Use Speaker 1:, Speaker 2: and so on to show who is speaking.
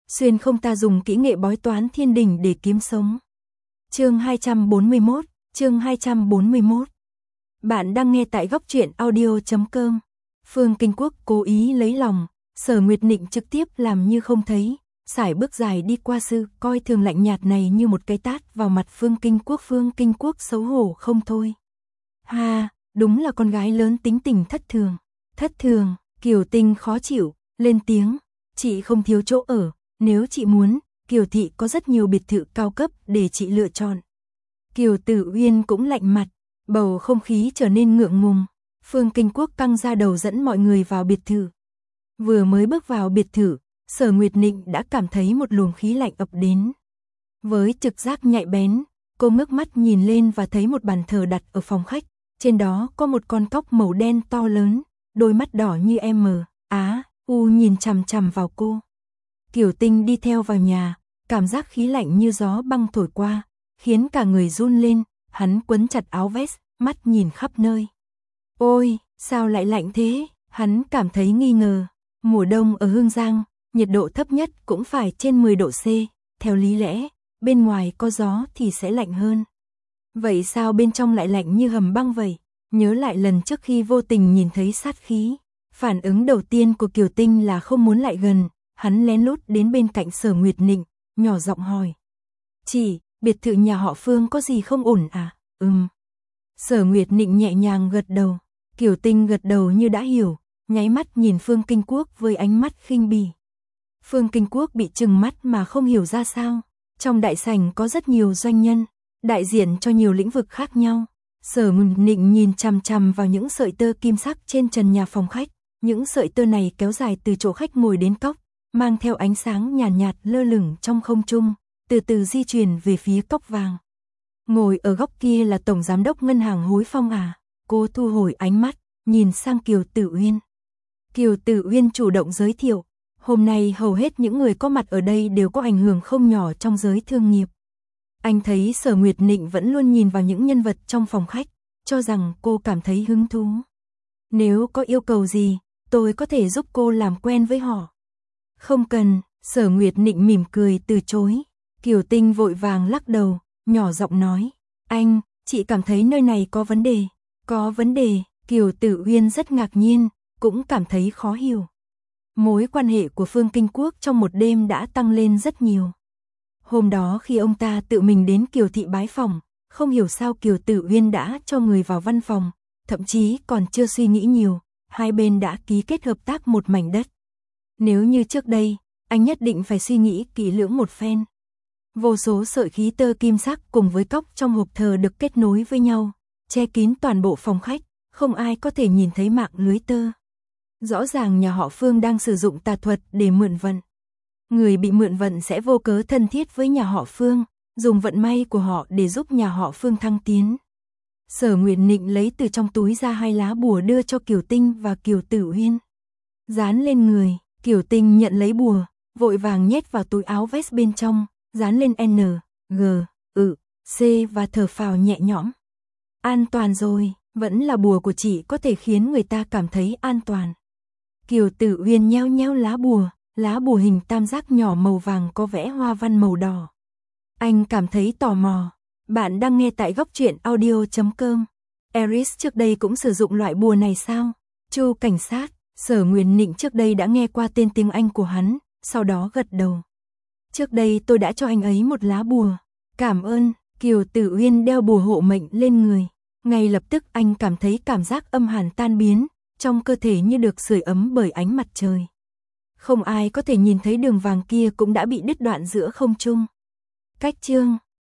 Speaker 1: xuyên không ta dùng kỹ nghệ bói toán thiên đình để kiếm sống. Chương 241. Bạn đang nghe tại góc truyện audio.com. Phương Kinh Quốc cố ý lấy lòng, Sở Nguyệt Nịnh trực tiếp làm như không thấy, sải bước dài đi qua sư coi thường lạnh nhạt này như một cái tát vào mặt Phương Kinh Quốc. Phương Kinh Quốc xấu hổ không thôi. Ha, đúng là con gái lớn tính tình thất thường. Kiều Tinh khó chịu, lên tiếng, chị không thiếu chỗ ở, nếu chị muốn, Kiều Thị có rất nhiều biệt thự cao cấp để chị lựa chọn. Kiều Tử Uyên cũng lạnh mặt, bầu không khí trở nên ngượng ngùng. Phương Kinh Quốc căng ra đầu dẫn mọi người vào biệt thự. Vừa mới bước vào biệt thự, Sở Nguyệt Nịnh đã cảm thấy một luồng khí lạnh ập đến. Với trực giác nhạy bén, cô ngước mắt nhìn lên và thấy một bàn thờ đặt ở phòng khách, trên đó có một con cóc màu đen to lớn, đôi mắt đỏ như U nhìn chằm chằm vào cô. Kiều Tinh đi theo vào nhà, cảm giác khí lạnh như gió băng thổi qua, khiến cả người run lên, hắn quấn chặt áo vest, mắt nhìn khắp nơi. Ôi, sao lại lạnh thế? Hắn cảm thấy nghi ngờ. Mùa đông ở Hương Giang, nhiệt độ thấp nhất cũng phải trên 10 độ C, theo lý lẽ, bên ngoài có gió thì sẽ lạnh hơn. Vậy sao bên trong lại lạnh như hầm băng vậy? Nhớ lại lần trước khi vô tình nhìn thấy sát khí, phản ứng đầu tiên của Kiều Tinh là không muốn lại gần, hắn lén lút đến bên cạnh Sở Nguyệt Nịnh, nhỏ giọng hỏi. Chị, biệt thự nhà họ Phương có gì không ổn à? Sở Nguyệt Nịnh nhẹ nhàng gật đầu, Kiều Tinh gật đầu như đã hiểu, nháy mắt nhìn Phương Kinh Quốc với ánh mắt khinh bỉ. Phương Kinh Quốc bị trừng mắt mà không hiểu ra sao, trong đại sảnh có rất nhiều doanh nhân, đại diện cho nhiều lĩnh vực khác nhau. Sở Nguyệt Nịnh nhìn chằm chằm vào những sợi tơ kim sắc trên trần nhà phòng khách, những sợi tơ này kéo dài từ chỗ khách ngồi đến cốc, mang theo ánh sáng nhàn nhạt lơ lửng trong không trung, từ từ di chuyển về phía cốc vàng. Ngồi ở góc kia là tổng giám đốc ngân hàng Hối Phong à? Cô thu hồi ánh mắt, nhìn sang Kiều Tử Uyên. Kiều Tử Uyên chủ động giới thiệu, hôm nay hầu hết những người có mặt ở đây đều có ảnh hưởng không nhỏ trong giới thương nghiệp. Anh thấy Sở Nguyệt Nịnh vẫn luôn nhìn vào những nhân vật trong phòng khách, cho rằng cô cảm thấy hứng thú. Nếu có yêu cầu gì, tôi có thể giúp cô làm quen với họ. Không cần, Sở Nguyệt Nịnh mỉm cười từ chối. Kiều Tinh vội vàng lắc đầu, nhỏ giọng nói, anh, chị cảm thấy nơi này có vấn đề. Có vấn đề? Kiều Tử Uyên rất ngạc nhiên, cũng cảm thấy khó hiểu. Mối quan hệ của Phương Kinh Quốc trong một đêm đã tăng lên rất nhiều. Hôm đó khi ông ta tự mình đến Kiều Thị bái phòng, không hiểu sao Kiều Tử Uyên đã cho người vào văn phòng, thậm chí còn chưa suy nghĩ nhiều, hai bên đã ký kết hợp tác một mảnh đất. Nếu như trước đây, anh nhất định phải suy nghĩ kỹ lưỡng một phen. Vô số sợi khí tơ kim sắc cùng với cốc trong hộp thờ được kết nối với nhau, che kín toàn bộ phòng khách, không ai có thể nhìn thấy mạng lưới tơ. Rõ ràng nhà họ Phương đang sử dụng tà thuật để mượn vận. Người bị mượn vận sẽ vô cớ thân thiết với nhà họ Phương, dùng vận may của họ để giúp nhà họ Phương thăng tiến. Sở Nguyệt Nịnh lấy từ trong túi ra 2 lá bùa đưa cho Kiều Tinh và Kiều Tử Uyên. Dán lên người, Kiều Tinh nhận lấy bùa, vội vàng nhét vào túi áo vest bên trong, dán lên N, G, C và thở phào nhẹ nhõm. An toàn rồi, vẫn là bùa của chị có thể khiến người ta cảm thấy an toàn. Kiều Tử Uyên nheo nheo lá bùa hình tam giác nhỏ màu vàng có vẽ hoa văn màu đỏ. Anh cảm thấy tò mò. Bạn đang nghe tại góc truyện audio.com. Eris trước đây cũng sử dụng loại bùa này sao? Chu cảnh sát, Sở Nguyệt Nịnh trước đây đã nghe qua tên tiếng Anh của hắn, sau đó gật đầu. Trước đây tôi đã cho anh ấy một lá bùa. Cảm ơn. Kiều Tử Uyên đeo bùa hộ mệnh lên người. Ngay lập tức anh cảm thấy cảm giác âm hàn tan biến, trong cơ thể như được sưởi ấm bởi ánh mặt trời. Không ai có thể nhìn thấy đường vàng kia cũng đã bị đứt đoạn giữa không trung. Cách chương